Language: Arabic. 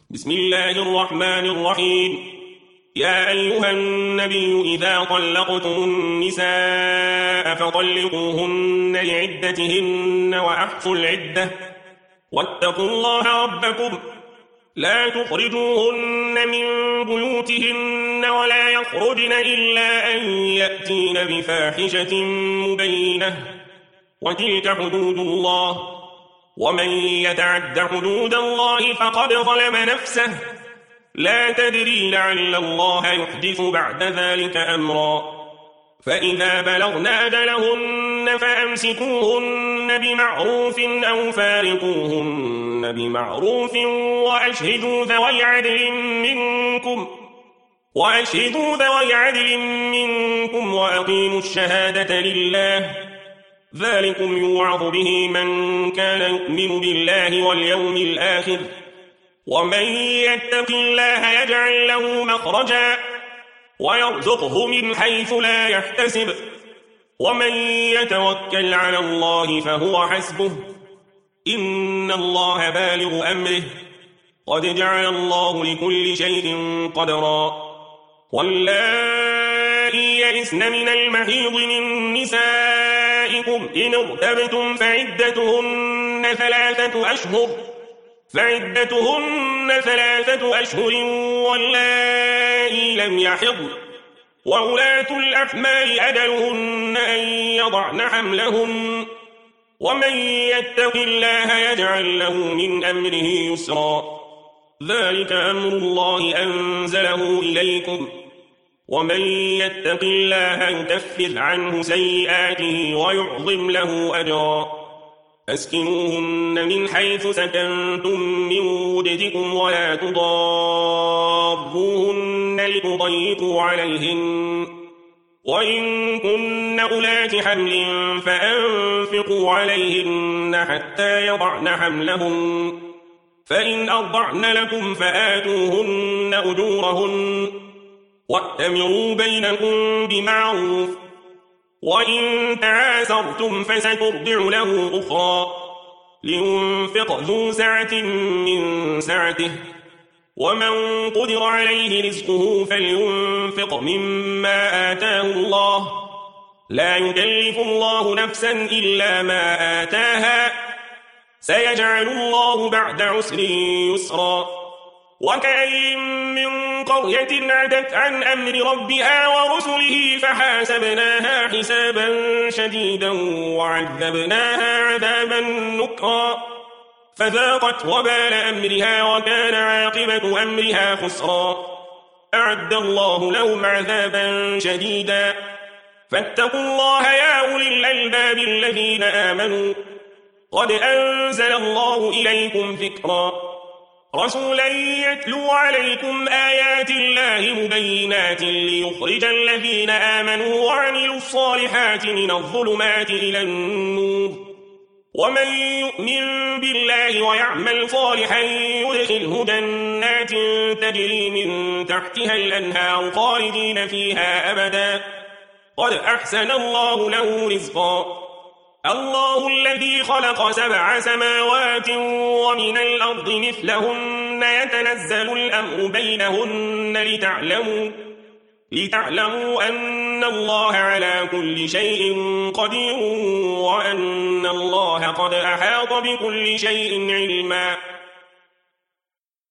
بسم الله الرحمن الرحيم. يا أيها النبي إذا طلقتم النساء فطلقوهن لعدتهن وأحصوا العدة واتقوا الله ربكم لا تخرجوهن من بيوتهن ولا يخرجن إلا أن يأتين بفاحشة مبينة وتلك حدود الله ومن يتعد حدود الله فقد ظلم نفسه لا تدري لعل الله يحدث بعد ذلك أمرا فإذا بلغن أجلهن فأمسكوهن بمعروف أو فارقوهن بمعروف وأشهدوا ذوي عدل منكم وأقيموا الشهادة لله ذلكم يوعظ به من كان يؤمن بالله واليوم الآخر ومن يتق الله يجعل له مخرجا ويرزقه من حيث لا يحتسب ومن يتوكل على الله فهو حسبه إن الله بالغ أمره قد جعل الله لكل شيء قدرا واللائي يئسن من المحيض من نسائكم إن ارتبتم فعدتهن ثلاثة أشهر واللائي لم يحضن وأولاة الأحمال أجلهن أن يضعن حملهن ومن يتق الله يجعل له من أمره يسرا ذلك أمر الله أنزله إليكم ومن يتق الله يكفر عنه سيئاته ويعظم له أجرا أسكنوهن من حيث سكنتم من وجدكم ولا تضاروهن لتضيقوا عليهن وإن كن أولات حمل فأنفقوا عليهن حتى يضعن حملهن فإن أرضعن لكم فآتوهن أجورهن وأتمروا بينكم بمعروف وإن تعاسرتم فسترضع له أخرى لينفق ذو سعة من سعته ومن قدر عليه رزقه فلينفق مما آتاه الله لا يكلف الله نفسا إلا ما آتاها سيجعل الله بعد عسر يسرا وكأين من قرية عتت عن أمر ربها ورسله فحاسبناها حسابا شديدا وعذبناها عذابا نكرا فذاقت وبال أمرها وكان عاقبة أمرها خسرا أعد الله لهم عذابا شديدا فاتقوا الله يا أولي الألباب الذين آمنوا قد أنزل الله إليكم ذكرا رسولا يتلو عليكم آيات الله مبينات ليخرج الذين آمنوا وعملوا الصالحات من الظلمات إلى النور ومن يؤمن بالله ويعمل صالحا يدخله جنات تجري من تحتها الأنهار خالدين فيها أبدا قد أحسن الله له رزقا الله الذي خلق 7 سماوات ومن الأرض مثلهن يتنزل الأمر بينهن لتعلموا أن الله على كل شيء قدير وأن الله قد أحاط بكل شيء علما